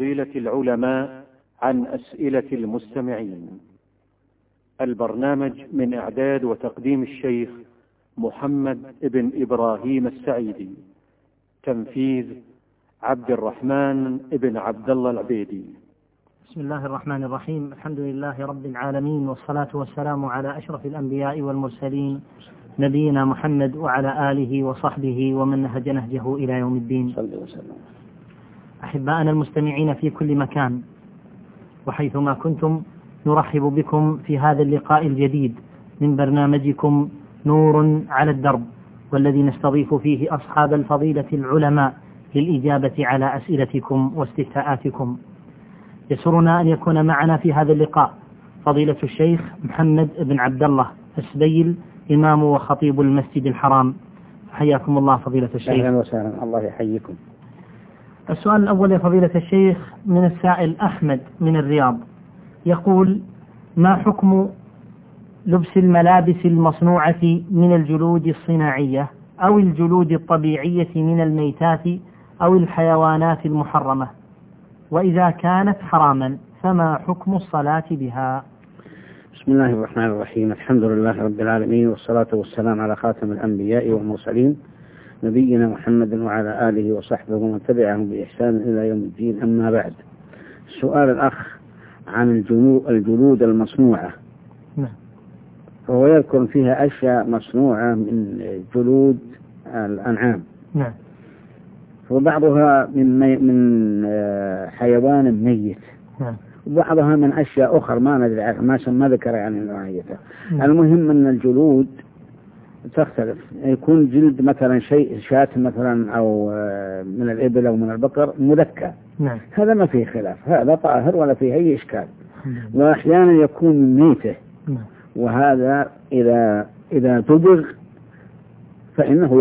فضيلة العلماء عن أسئلة المستمعين. البرنامج من إعداد وتقديم الشيخ محمد بن إبراهيم السعيدي، تنفيذ عبد الرحمن بن عبد الله العبيدي. بسم الله الرحمن الرحيم. الحمد لله رب العالمين، والصلاة والسلام على أشرف الأنبياء والمرسلين، نبينا محمد وعلى آله وصحبه ومن نهج نهجه إلى يوم الدين. أحباءنا المستمعين في كل مكان وحيثما كنتم، نرحب بكم في هذا اللقاء الجديد من برنامجكم نور على الدرب، والذي نستضيف فيه أصحاب الفضيلة العلماء للإجابة على أسئلتكم واستفتاءاتكم. يسرنا أن يكون معنا في هذا اللقاء فضيلة الشيخ محمد بن عبد الله السبيل، إمام وخطيب المسجد الحرام. حياكم الله فضيلة الشيخ. أهلا وسهلا، الله يحييكم. السؤال الأول يا فضيلة الشيخ من السائل أحمد من الرياض، يقول: ما حكم لبس الملابس المصنوعة من الجلود الصناعية أو الجلود الطبيعية من الميتات أو الحيوانات المحرمة؟ وإذا كانت حراما فما حكم الصلاة بها؟ بسم الله الرحمن الرحيم. الحمد لله رب العالمين، والصلاة والسلام على خاتم الأنبياء والمرسلين، نبينا محمد وعلى آله وصحبه ومن تبعهم بإحسان إلى يوم الدين. أما بعد، سؤال الأخ عن الجلود المصنوعة. فهو يذكر فيها أشياء مصنوعة من جلود الأنعام، وبعضها من حيوان ميت، وبعضها من أشياء أخرى ما ندري ما ذكر يعني نوعيتها. المهم أن الجلود تختلف، يكون جلد مثلا شاة مثلا أو من الإبل أو من البقر مذكى، هذا ما فيه خلاف، هذا طاهر ولا فيه أي إشكال. وأحيانا يكون من ميته، وهذا إذا تبغ فإنه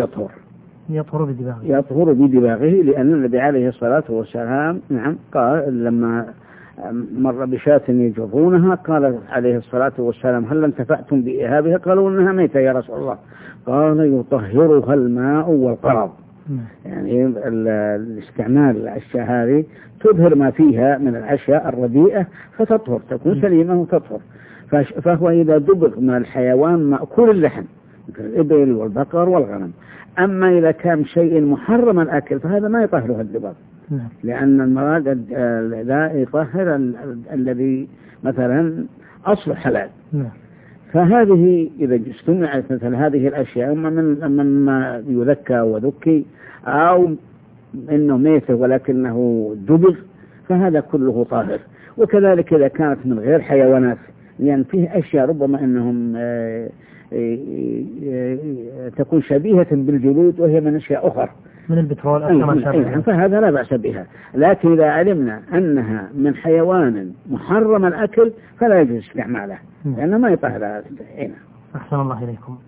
يطهر بدباغه، لأن النبي عليه الصلاة والسلام قال لما مر بشاة يجرونها قال عليه الصلاة والسلام: هل انتفعتم بإهابها؟ قالوا: إنها ميتة يا رسول الله. قال: يطهرها الماء والقرض. يعني الاستعمال الأشياء هذه تظهر ما فيها من الأشياء الرديئة فتطهر، تكون سليمة وتطهر. فهو إذا دبغ من الحيوان مأكول اللحم مثل الإبل والبقر والغنم. أما إذا كان شيء محرم الأكل فهذا ما يطهره الدباغ، لأن المراد لا يطهر الذي مثلا أصل حلال. فهذه إذا اجتمعت مثل هذه الأشياء مما يذكى وذكي، أو إنه ميت ولكنه دبغ، فهذا كله طاهر. وكذلك إذا كانت من غير حيوانات، يعني فيه أشياء ربما أنهم تكون شبيهة بالجلود وهي من أشياء أخرى من البترول أو كما شابه، فهذا لا بأس بها. لكن إذا علمنا أنها من حيوان محرم الأكل فلا يجوز استعماله، لأنه ما يطهر هنا. أحسن الله إليكم.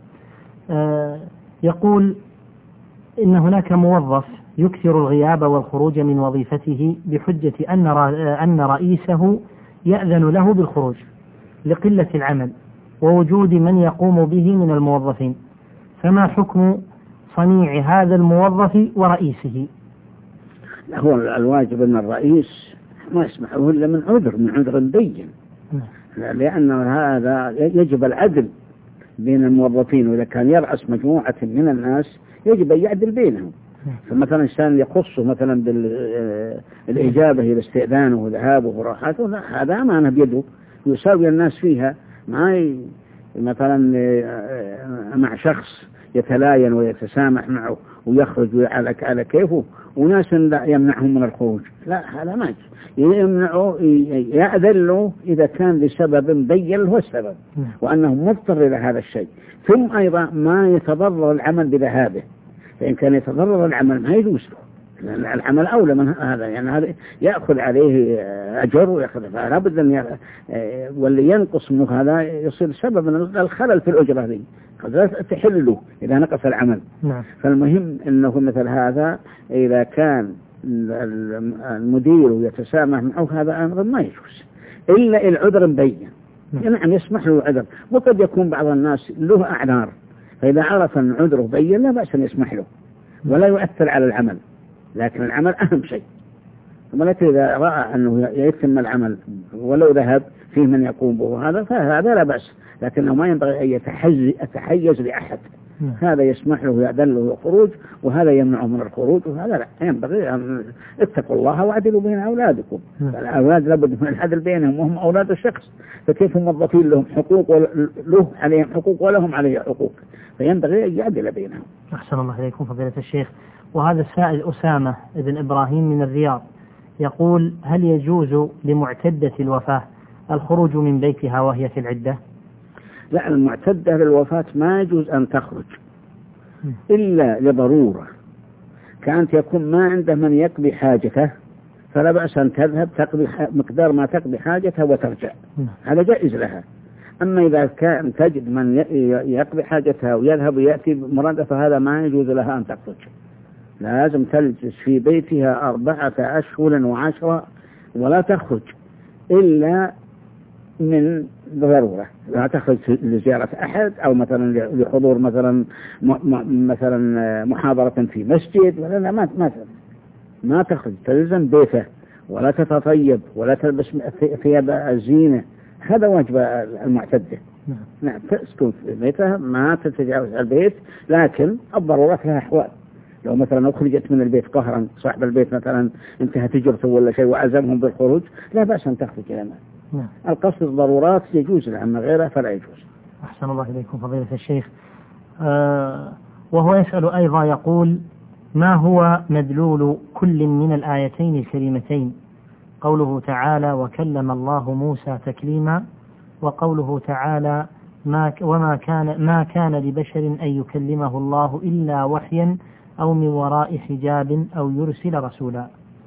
يقول إن هناك موظف يكثر الغياب والخروج من وظيفته بحجة أن رئيسه يأذن له بالخروج لقلة العمل ووجود من يقوم به من الموظفين، فما حكم صنيع هذا الموظف ورئيسه؟ هو الواجب أن الرئيس ما يسمحه إلا من عذر بين، لأن هذا يجب العدل بين الموظفين، وإذا كان يرأس مجموعة من الناس يجب أن يعدل بينهم. فمثلا إنسان يخصه مثلا بالإجابة إلى استئذانه وذهابه وراحته، هذا أمانة بيده يساوي الناس فيها، ما مثلا مع شخص يتلاين ويتسامح معه ويخرج على كيفه، وناس لا يمنعهم من الخروج، لا هذا ما يمنعه، يأذن له إذا كان لسبب بين له السبب وأنه مضطر إلى هذا الشيء. ثم أيضا ما يتضرر العمل بذهابه، فإن كان يتضرر العمل ما يجوز له، لأن العمل أولى من هذا، يعني هذا يأخذ عليه أجر ويأخذ، فلا بد أن واللي ينقص منه هذا يصير سبب من الخلل في الأجرة هذه، قد تحل له إذا نقص العمل. فالمهم أنه مثل هذا إذا كان المدير يتسامح معه هذا أمر ما يجوز إلا العذر مبين، يعني يسمح له عذر. وقد يكون بعض الناس له أعذار، فإذا عرف أن عذره بين لا بأس أن يسمح له ولا يؤثر على العمل، لكن العمل أهم شيء. ولكن إذا رأى أنه يتم العمل ولو ذهب فيه من يقوم به هذا فهذا لا بأس، لكنه ما ينبغي أن يتحيز لأحد. هذا يسمح له يأذن له الخروج وهذا يمنعه من الخروج، وهذا لا ينبغي أن اتقوا الله واعدلوا بين أولادكم. الأولاد لابد من العدل بينهم وهم أولاد الشخص، فكيف موظفين لهم حقوق له عليهم حقوق ولهم عليه حقوق، فينبغي أن يعدل بينهم. أحسن الله إليكم فضيلة الشيخ. وهذا السائل أسامة بن إبراهيم من الرياض يقول: هل يجوز لمعتدة الوفاة الخروج من بيتها وهي في العدة؟ لا، المعتدة للوفاة ما يجوز أن تخرج إلا لضرورة، كأنت يكون ما عنده من يقضي حاجته فلا بأس أن تذهب تقضي مقدار ما تقضي حاجتها وترجع، هذا جائز لها. أما إذا كان تجد من يقضي حاجتها ويذهب ويأتي مرادة فهذا ما يجوز لها أن تخرج، لازم تجلس في بيتها 4 أشهر و10 ولا تخرج إلا من ضرورة، لا تخرج لزيارة أحد أو مثلا لحضور مثلا محاضرة في مسجد، ولا ما تخرج، تلزم بيته ولا تتطيب ولا تلبس ثياب الزينة، هذا واجب المعتدة. نعم، تسكن في بيتها ما تتجاوز البيت، لكن الضرورات لها أحوال. لو مثلا أخرجت من البيت قهرا، صاحب البيت مثلا انتهت تجرته ولا شيء وعزمهم بالخروج، لا بأس أن تخرج إلى الماء. القصد الضرورات يجوز لها، أما غيرها فلا يجوز. أحسن الله إليكم فضيلة الشيخ. وهو يسأل أيضا يقول: ما هو مدلول كل من الآيتين الكريمتين؟ قوله تعالى: وكلم الله موسى تكليما، وقوله تعالى: ما كان لبشر أن يكلمه الله إلا وحيا أو من وراء حجاب أو يرسل رسولا.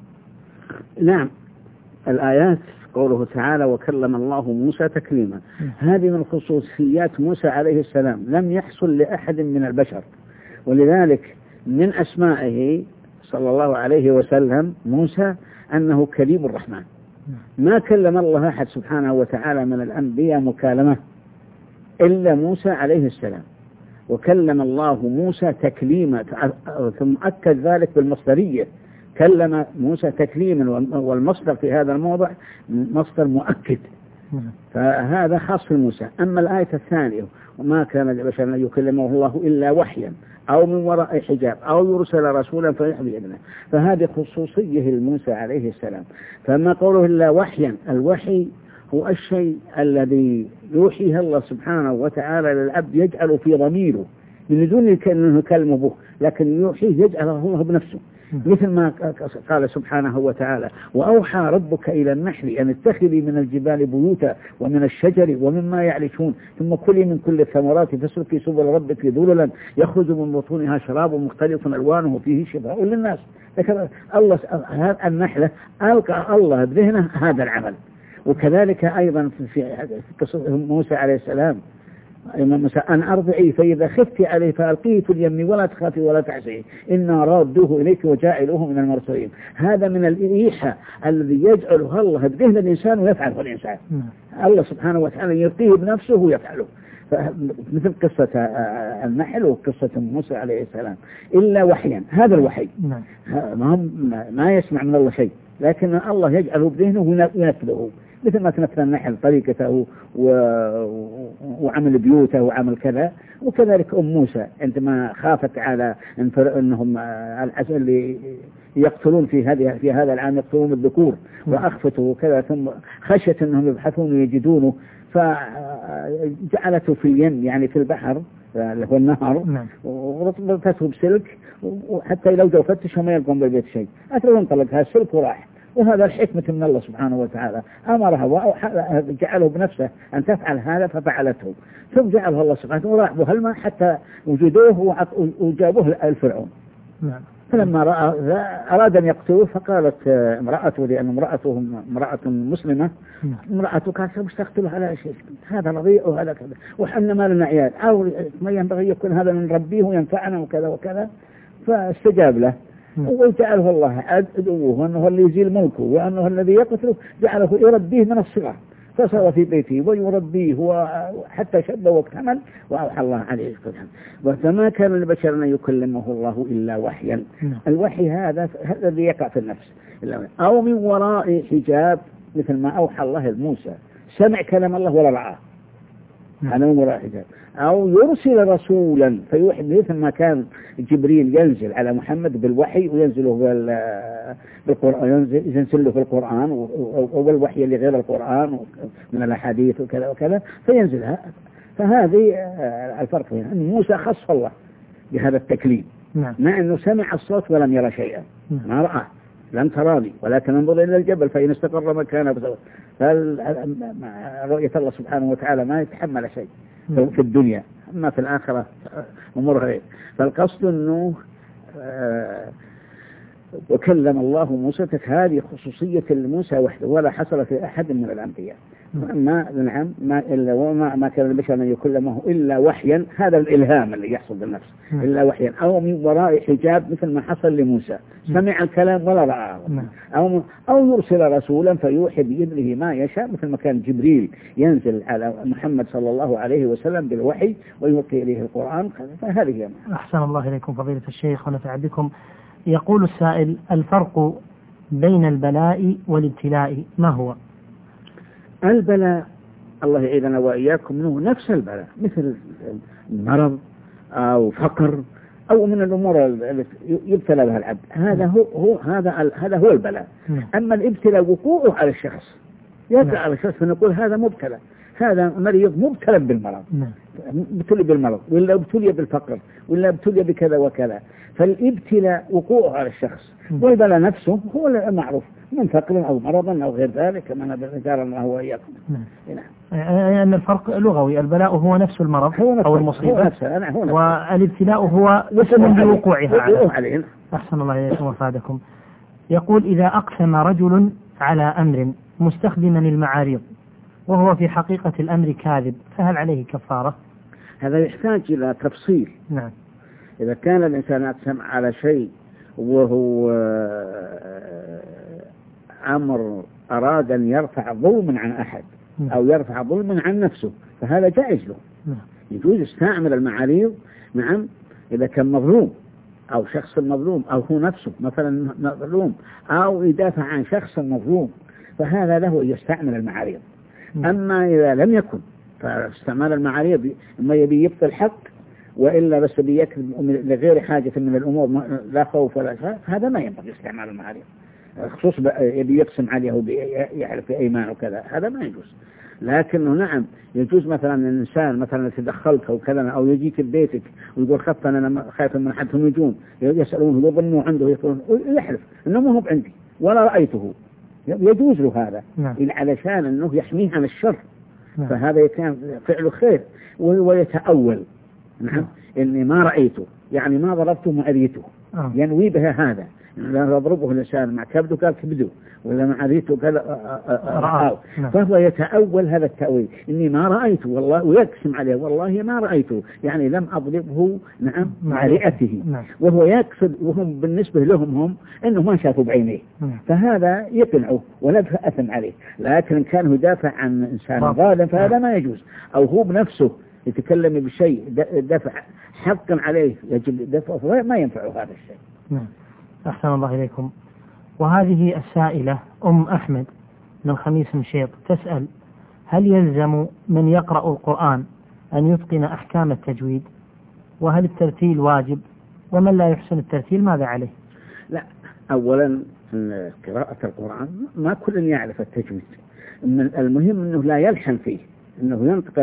نعم، الآيات قوله تعالى: وكلم الله موسى تكليما، هذه من خصوصيات موسى عليه السلام، لم يحصل لأحد من البشر، ولذلك من أسمائه صلى الله عليه وسلم موسى أنه كليم الرحمن. ما كلم الله أحد سبحانه وتعالى من الأنبياء مكالمة إلا موسى عليه السلام، وكلم الله موسى تكليما، ثم أكد ذلك بالمصدرية، كلم موسى تكليما، والمصدر في هذا الموضع مصدر مؤكد، فهذا خاص بموسى. أما الآية الثانية: وما كان لبشر أن يكلمه الله إلا وحيا أو من وراء حجاب أو يرسل رسولا فيحيي بإذنه، فهذه خصوصية لموسى عليه السلام. فما قوله إلا وحيا، الوحي هو الشيء الذي يوحيه الله سبحانه وتعالى للعبد، يجعل في ضميره من دون أنه يكلمه به، لكن يوحيه يجعله الله بنفسه، مثل ما قال سبحانه وتعالى: وأوحى ربك إلى النحل أن اتخذي من الجبال بيوتا ومن الشجر ومما يعرشون ثم كلي من كل الثمرات فاسلكي سبل ربك ذللا يخرج من بطونها شراب مختلف ألوانه فيه شفاء للناس. ذكر الله النحلة، ألقى الله بذهنه هذا العمل. وكذلك أيضا في قصة موسى عليه السلام: أن أرضعي فإذا خفت عليه فألقيه في اليم ولا تخافي ولا تحزني إنا رادوه إليك وجاعلوه من المرسلين. هذا من الإيحاء الذي يجعله الله بذهن الإنسان ويفعله الإنسان. الله سبحانه وتعالى يلقيه بنفسه ويفعله، مثل قصة النحل وقصة موسى عليه السلام. إلا وحيا، هذا الوحي ما يسمع من الله شيء، لكن الله يجعله بذهنه وينفذه، مثل ما تنفذ النحل طريقته وعمل بيوته وعمل كذا. وكذلك موسى عندما خافت على أنهم اللي يقتلون في هذا العام يقتلون الذكور وأخفته وكذا، ثم خشيت أنهم يبحثون ويجدونه فجعلته في اليم، يعني في البحر اللي هو النهر، وربطته بسلك، وحتى لو جو فتشوا ما يلقون بالبيت شيء، أتروا انطلق هذا السلك وراح. وهذا الحكمة من الله سبحانه وتعالى، أمرها وجعله بنفسه أن تفعل هذا ففعلته، ثم جعله الله سبحانه وراح بهالماء حتى وجدوه وجابوه الفرعون. فلما أراد أن يقتلوه فقالت امرأته، لأن امرأته امرأة مسلمة، امرأته كانت مش تقتله على شيء، هذا رضيع وهذا كذا وحنا ما لنا عيال، أو ما ينبغي يكون هذا من ربيه وينفعنا وكذا وكذا، فاستجاب له وجعله الله عدوه، وأنه اللي يزيل ملكه، وأنه الذي يقتله جعله يربيه من الصغر. فصار في بيته ويربيه وحتى شب واكتمل وأوحى الله عليه الكلام. وما كان لبشر أن يكلمه الله إلا وحيا. الوحي هذا الذي يقع في النفس، أو من وراء حجاب مثل ما أوحى الله لموسى، سمع كلام الله ولا رآه، هذا من وراء حجاب. أو يرسل رسولا فيوحي مثل ما كان جبريل ينزل على محمد بالوحي وينزله بالقرآن، ينزل له في القرآن والوحي اللي غير القرآن من الأحاديث وكذا وكذا فينزلها. فهذه الفرق هنا، أن موسى خص الله بهذا التكليم مع أنه سمع الصوت ولم يرى شيئا، ما رأى، لم تراني ولكن انظر إلى الجبل فإن استقر مكانه. فرؤية الله سبحانه وتعالى ما يتحمل شيء في الدنيا، أما في الآخرة أمور غير. فالقصد أنه وكلم الله موسى، هذه خصوصية موسى وحده ولا حصل في أحد من الأنبياء. ما كان البشر أن يكلمه إلا وحيا، هذا الإلهام اللي يحصل بالنفس إلا وحيا، أو من وراء حجاب مثل ما حصل لموسى، سمع الكلام ولا رآه، أو يرسل رسولا فيوحي بإذنه ما يشاء مثل ما كان جبريل ينزل على محمد صلى الله عليه وسلم بالوحي ويلقي إليه القرآن. فهذه أحسن الله إليكم فضيلة الشيخ ونفع بكم. يقول السائل: الفرق بين البلاء والابتلاء ما هو؟ البلاء الله يعيذنا وإياكم منه نفس البلاء، مثل مرض أو فقر أو من الأمور التي يبتلى بها العبد، هذا هو البلاء. أما الابتلاء وقوعه على الشخص، يقع على الشخص فنقول هذا مبتلى، هذا مريض مبتلى بالمرض، ابتلي بالمرض ولا ابتلي بالفقر ولا ابتلي بكذا وكذا. فالابتلاء وقوعه على الشخص، والبلاء نفسه هو المعروف من فقر أو مرض أو غير ذلك كما ذكر الله وإياكم. أن الفرق لغوي، البلاء هو نفس المرض أو المصيبة، والابتلاء هو اسم لوقوعها عليه. أحسن الله إليكم وفادكم. يقول: إذا أقسم رجل على أمر مستخدما المعاريض وهو في حقيقة الأمر كاذب، فهل عليه كفارة؟ هذا يحتاج إلى تفصيل. نعم. إذا كان الإنسان أقسم على شيء وهو أمر أراد أن يرفع ظلما عن أحد أو يرفع ظلما عن نفسه فهذا جائز له، يجوز يستعمل المعاريض. نعم، إذا كان مظلوم أو شخص مظلوم أو هو نفسه مثلا مظلوم أو يدافع عن شخص مظلوم فهذا له يستعمل المعاريض. أما إذا لم يكن فاستعمال المعاريض إما يبي يبطل الحق وإلا بس بيكذب لغير حاجة من الأمور لا خوف ولا شيء، هذا ما ينبغي استعمال المعاريض. خصوص يبي يقسم عليه ويحلف في أيمان وكذا، هذا ما يجوز. لكنه نعم يجوز مثلا الإنسان مثلا تدخلك أو كذا أو يجيك ببيتك ويقول خف أنا خايف من حدهم يجون يسألونه يظنوا عنده يحلف إنه مو هو عندي ولا رأيته، يجوز له هذا علشان أنه يحميه عن الشر. فهذا كان فعله خير ويتأول. نعم، إني ما رأيته يعني ما ضربته ما أريته، ينوي بها هذا. لا يضربه الإنسان مع كبده قال كبده ولا مع أريته قال رأاه، فهو يتأول هذا التأويل إني ما رأيته والله، ويقسم عليه والله ما رأيته يعني لم أضربه. نعم، مع رئته، وهو يقصد وهم بالنسبة لهم هم إنه ما شافوا بعينيه، فهذا يقنعه ولا أثم عليه. لكن كان يدافع عن إنسان ظالم فهذا ما يجوز، أو هو بنفسه يتكلم بشيء دفع حقا عليه يجب دفعه ما ينفعه هذا الشيء. أحسن الله إليكم. وهذه السائلة أم أحمد من خميس مشيط تسأل: هل يلزم من يقرأ القرآن أن يتقن أحكام التجويد؟ وهل الترتيل واجب؟ ومن لا يحسن الترتيل ماذا عليه؟ لا، أولا قراءة القرآن ما كل يعرف التجويد، المهم أنه لا يلحن فيه، أنه ينطق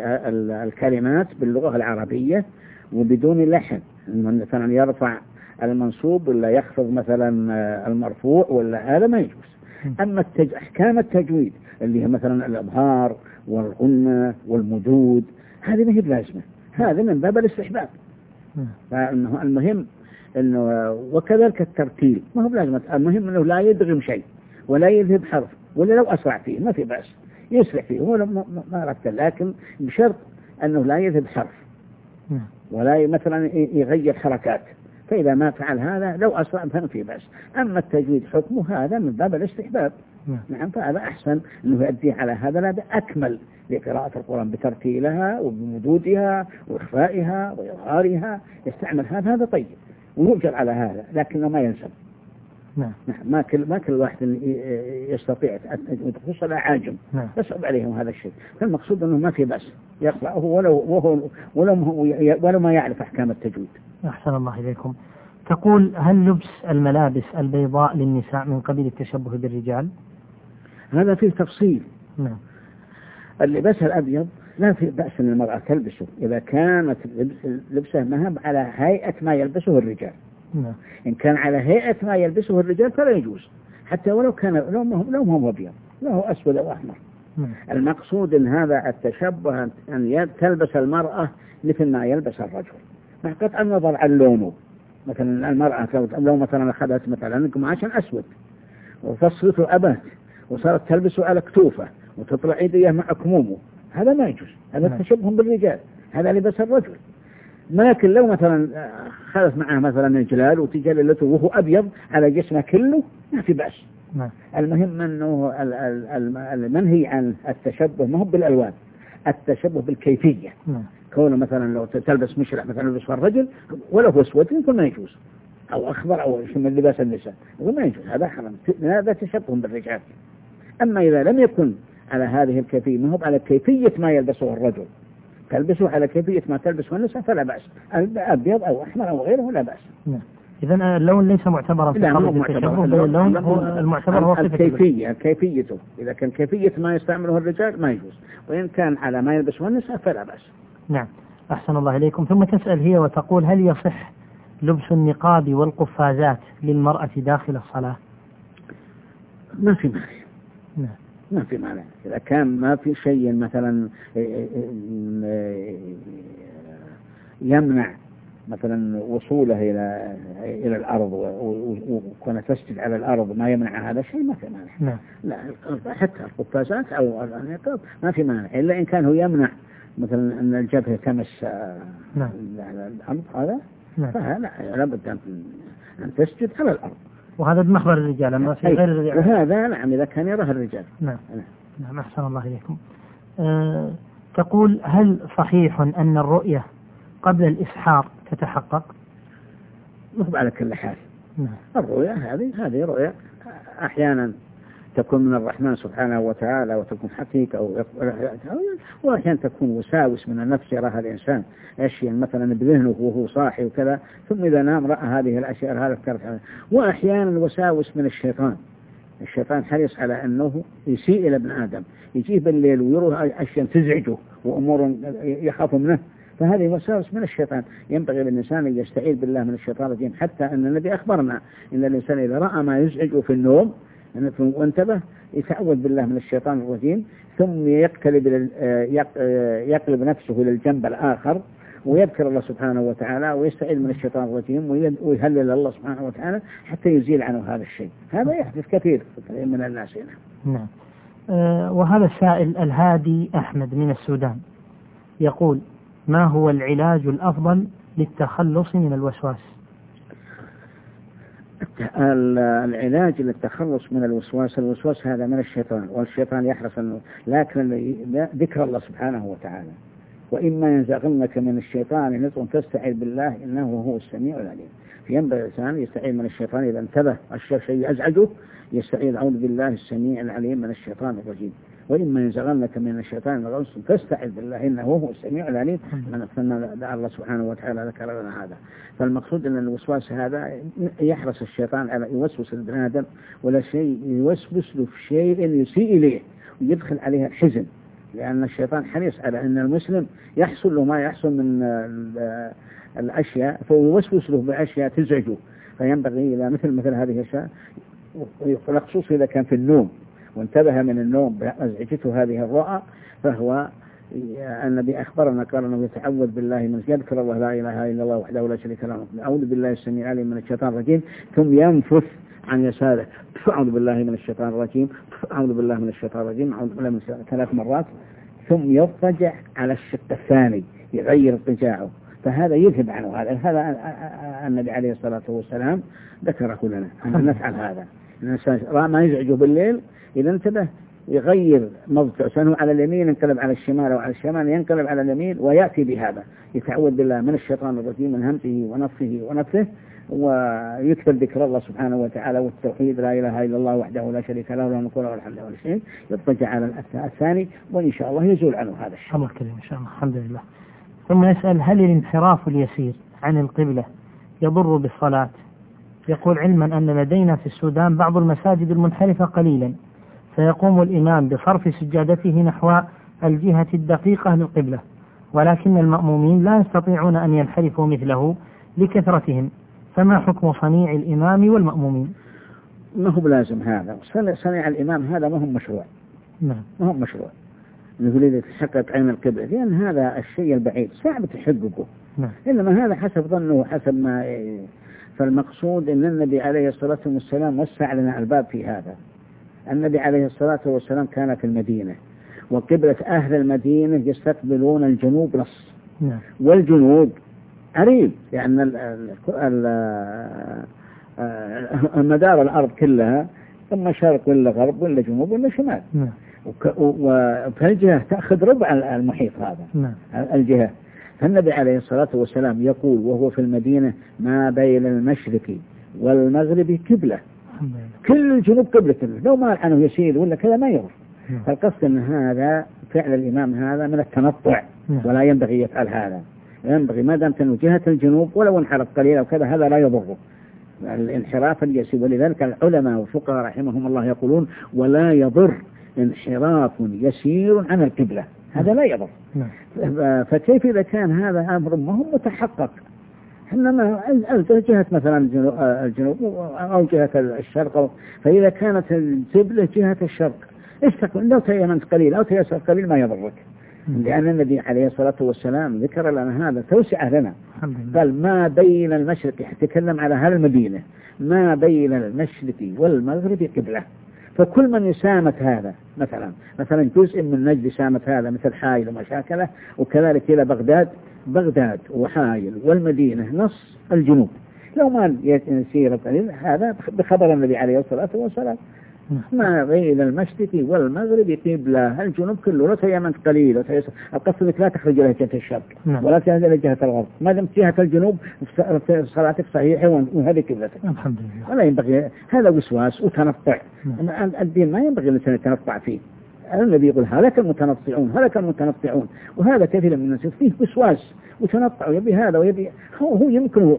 الكلمات باللغة العربية وبدون لحن، مثلا يرفع المنصوب ولا يخفض مثلا المرفوع ولا هذا ما يجوز. أما أحكام التجويد اللي هي مثلا الإظهار والغنة والمدود هذه ما هي بلازمة، هذا من باب الاستحباب. فإنه المهم إنه وكذلك الترتيل ما هو بلازمة، المهم إنه لا يدغم شيء ولا يذهب حرف، ولا لو أسرع فيه ما في بأس يسرع فيه هو ما رتل، لكن بشرط أنه لا يذهب حرف ولا مثلا يغير حركات، فإذا ما فعل هذا لو أسرع فما في بأس. أما التجويد حكمه هذا من باب الاستحباب. نعم فهذا أحسن أنه يؤديه على هذا أكمل لقراءة القرآن بترتيلها وبمدودها وإخفائها وإظهارها، يستعمل هذا طيب ويؤجر على هذا، لكنه ما ينسب. نعم. ما كل واحد يستطيع، خصوصا الأعاجم يصعب عليهم هذا الشيء. فالمقصود أنه ما في بأس يقرأه ولو ما يعرف أحكام التجويد. أحسن الله إليكم. تقول: هل لبس الملابس البيضاء للنساء من قبيل التشبه بالرجال؟ هذا فيه تفصيل. نعم. اللباس الأبيض لا في بأس أن المرأة تلبسه إذا كانت لبسه مهب على هيئة ما يلبسه الرجال. نعم. إن كان على هيئة ما يلبسه الرجال فلا يجوز، حتى ولو كان لونه أبيض، له أسود أو أحمر. المقصود أن هذا التشبه أن تلبس المرأة مثل ما يلبس الرجل، مع قطع النظر عن لونه. مثلا المرأة لو مثلا أخذت مثلا قماشا أسود وفصلته أبات وصارت تلبسه على كتوفه وتطلع يديه مع كمومه، هذا ما يجوز، هذا تشبه بالرجال، هذا لبس الرجل. لكن لو مثلا خلت معه مثلا الجلال وتجللته وهو أبيض على جسمه كله ما في بأس. المهم أنه المنهي عن التشبه ما هو بالألوان، التشبه بالكيفية. كونه مثلا لو تلبس مشرح مثلا لبس الرجل ولا هو أسود يمكن ما يجوز، أو أخضر أو من لباس النساء ما يجوز، هذا حرام، هذا تشبه بالرجال. أما إذا لم يكن على هذه الكيفية، ما هو على كيفية ما يلبسه الرجل، تلبسه على كيفية ما تلبسه النساء فلا بأس، أبيض أو أحمر أو غيره لا بأس. إذن اللون ليس معتبرا في قضية التشبه، اللون هو المعتبر هو كيفيته. إذا كان كيفية ما يستعمله الرجال ما يجوز، وإن كان على ما يلبسه النساء فلا بأس. نعم. أحسن الله إليكم. ثم تسأل هي وتقول: هل يصح لبس النقاب والقفازات للمرأة داخل الصلاة؟ ما في مانع. نعم. ما في مانع إذا كان ما في شيء مثلا يمنع مثلا وصوله إلى الأرض وكون تسجد على الأرض، ما يمنع هذا الشيء ما في مانع. لا حتى القفازات أو النقاب ما في مانع، إلا إن كان هو يمنع مثلا أن الجبهة تمس الأرض، هذا فهذا لابد أن تسجد على الأرض، وهذا بمحضر الرجال أما في غير الرجال. وهذا نعم إذا كان يراه الرجال. نعم. أحسن الله إليكم. تقول: هل صحيح أن الرؤية قبل الإسحار تتحقق؟ مو على كل حال. الرؤية هذه رؤية أحيانا تكون من الرحمن سبحانه وتعالى وتكون حقيقة، وأحيانا تكون وساوس من النفس يراها الإنسان أشياء مثلا بذهنه وهو صاحي وكذا، ثم إذا نام رأى هذه الأشياء هذا فكرت. وأحيانا وساوس من الشيطان حريص على أنه يسيء إلى ابن آدم، يجيه بالليل ويروه أشياء تزعجه وأمور يخاف منه، فهذه وساوس من الشيطان. ينبغي للإنسان أن يستعيذ بالله من الشيطان الرجيم، حتى أن النبي أخبرنا إن الإنسان إذا رأى ما يزعجه في النوم وانتبه يتعوذ بالله من الشيطان الرجيم، ثم يقلب نفسه إلى الجنب الآخر ويذكر الله سبحانه وتعالى ويستعيذ من الشيطان الرجيم ويهلل الله سبحانه وتعالى حتى يزيل عنه هذا الشيء. هذا يحدث كثير من الناس هنا. نعم. وهذا السائل الهادي أحمد من السودان يقول: ما هو العلاج الأفضل للتخلص من الوسواس؟ العلاج للتخلص من الوسواس هذا من الشيطان، والشيطان يحرص أنه، لكن ذكر الله سبحانه وتعالى، وإما ينزغنك من الشيطان نزغ فاستعذ بالله إنه هو السميع العليم. فينبغي الإنسان يستعيذ من الشيطان إذا انتبه الشيء يزعجه، يستعيذ أعوذ بالله السميع العليم من الشيطان الرجيم. وإما ينزغنك من الشيطان نزغ فاستعذ بالله إنه هو السميع العليم. الله سبحانه وتعالى ذكر لنا هذا. فالمقصود أن الوسواس هذا يحرص الشيطان على يوسوس الابن آدم ولا شيء يوسوس له في شيء يسيء إليه ويدخل عليه الحزن، لأن الشيطان حريص على أن المسلم يحصل له ما يحصل من الأشياء، فيوسوس له بأشياء تزعجه. فينبغي إلى مثل هذه الأشياء، خصوصا إذا كان في النوم وانتبه من النوم بأزعجته هذه الرؤى، فهو النبي أخبرنا قال أنه يتعوذ بالله من يذكر الله لا إله إلا الله وحده لا شريك له أعوذ بالله السميع العليم من الشيطان الرجيم، ثم ينفث عن يساره أعوذ بالله من الشيطان الرجيم، أعوذ بالله من الشيطان الرجيم، أعوذ بالله من الشيطان 3 مرات، ثم يضطجع على الشق الثاني يغير اضطجاعه، فهذا يذهب عنه. هذا النبي عليه الصلاة والسلام ذكره لنا أن نفعل هذا. الإنسان ما يزعجه بالليل إذا انتبه يغير موضعه، سواء على اليمين ينقلب على الشمال، أو على الشمال ينقلب على اليمين، ويأتي بهذا يتعوذ بالله من الشيطان الرجيم من همته ونفسه ونفسه، ويكثر ذكر الله سبحانه وتعالى والتوحيد، لا إله إلا الله وحده لا شريك له له الملك وله الحمد ولا شيء، يضطجع على الثاني، وإن شاء الله يزول عنه هذا الشيء. الله كريم إن شاء الله. الحمد لله. ثم يسأل: هل الانحراف اليسير عن القبلة يضر بالصلاة؟ يقول: علما أن لدينا في السودان بعض المساجد المنحرفة قليلا، فيقوم الإمام بصرف سجادته نحو الجهة الدقيقة للقبلة، ولكن المأمومين لا يستطيعون أن ينحرفوا مثله لكثرتهم، فما حكم صنيع الإمام والمأمومين؟ ما هو بلازم هذا، صنيع الإمام هذا ما هو مشروع. نعم. ما هو مشروع نقول إذا تحقق عين القبلة، لأن هذا الشيء البعيد صعب تحققه. نعم. إنما هذا حسب ظنه وحسب ما فالمقصود أن النبي عليه الصلاة والسلام وسع لنا الباب في هذا. النبي عليه الصلاة والسلام كان في المدينة، وقبلة أهل المدينة يستقبلون الجنوب نص. نعم. والجنوب قريب، لأن مدار الأرض كلها إما شرق ولا غرب ولا جنوب ولا شمال. نعم. فالجهة تأخذ ربع المحيط هذا. نعم. الجهة. فالنبي عليه الصلاة والسلام يقول وهو في المدينة: ما بين المشرق والمغرب قبلة. كل الجنوب قبلة، لو ما عنه يسير ولا كذا ما يغر. فالقصد أن هذا فعل الإمام هذا من التنطع، ولا ينبغي يفعل هذا. ينبغي ما دامت أنه جهة الجنوب ولو انحرف قليلا وكذا هذا لا يضره الانحراف اليسير. ولذلك العلماء والفقهاء رحمهم الله يقولون: ولا يضر انحراف يسير عن القبلة، هذا لا يضر. فكيف إذا كان هذا أمر ما هو متحقق؟ إنما جهة مثلا الجنوب أو جهة الشرق، فإذا كانت القبلة جهة الشرق استقبل، لو تيمنت قليل أو تيسر قليل ما يضرك، لأن النبي عليه الصلاة والسلام ذكر لنا هذا توسعة لنا. قال: ما بين المشرق، يتكلم على هذا المدينة، ما بين المشرق والمغرب قبلة. فكل من يسامت هذا مثلا جزء من نجد سامت هذا مثل حائل ومشاكله، وكذلك إلى بغداد وحائل والمدينة نص الجنوب، لو ما يسير قليل هذا بخبر النبي عليه الصلاة والسلام: ما بين المشرق والمغرب قبلة. الجنوب كله لا تيمنت قليل القصد انك لا تخرج الى جهة الشرق ولا تنزل الى جهة الغرب، ما دمت جهة الجنوب صلاتك صحيحة وهذه قبلتك. الحمد لله. ولا ينبغي هذا وسواس وتنطع. الدين ما ينبغي الانسان يتنطع فيه. النبي يقول: هلك المتنطعون، وهذا كثير من الناس فيه وسواس وتنطع، يبي هذا ويبي هو يمكنه.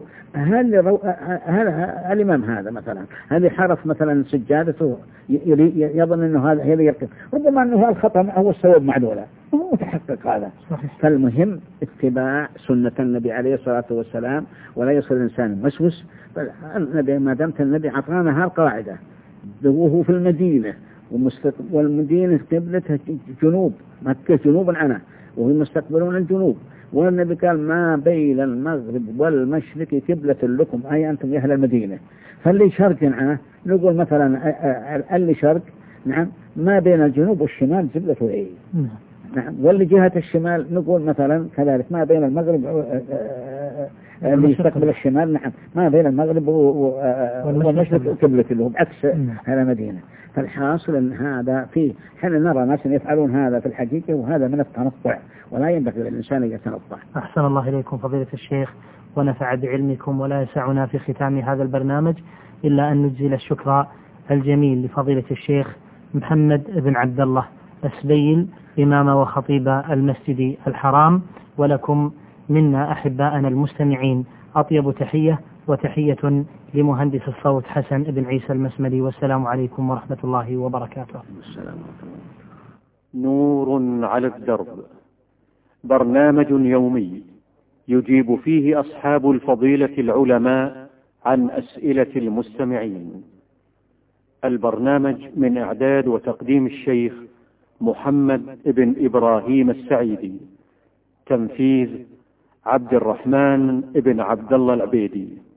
الإمام هذا مثلا هذه حرف مثلا سجادته يظن أنه هذا يركب، ربما أنه الخطأ هو السبب معدولا، هو متحقق هذا. فالمهم اتباع سنة النبي عليه الصلاة والسلام، ولا يصل الإنسان مسوس. ما دامت النبي عطانا هالقاعدة وهو في المدينة، والمدينة قبلتها جنوب، مكة جنوب عنها وهم مستقبلون الجنوب، والنبي قال: ما بين المغرب والمشرق قبلة لكم، أي أنتم أهل المدينة. فاللي شرق عنه نقول مثلا اللي شرق نعم ما بين الجنوب والشمال قبلته إيه. نعم. واللي جهة الشمال نقول مثلا كذلك ما بين المغرب اللي يستقبل الشمال نعم ما بين المغرب والمشرق قبلته له بعكس هذا مدينة. فالحاصل أن هذا فيه حين نرى ناس يفعلون هذا في الحقيقة، وهذا من التنطع، ولا ينبغي للإنسان أن يتنطع. أحسن الله إليكم فضيلة الشيخ ونفع بعلمكم. ولا يسعنا في ختام هذا البرنامج إلا أن نجزل الشكر الجميل لفضيلة الشيخ محمد بن عبد الله السبيل إمام وخطيب المسجد الحرام، ولكم منا أحباءنا المستمعين أطيب تحية، وتحية لمهندس الصوت حسن بن عيسى المسملي. والسلام عليكم ورحمة الله وبركاته. نور على الدرب، برنامج يومي يجيب فيه أصحاب الفضيلة العلماء عن أسئلة المستمعين. البرنامج من إعداد وتقديم الشيخ محمد بن إبراهيم السعيدي، تنفيذ عبد الرحمن بن عبد الله العبيدي.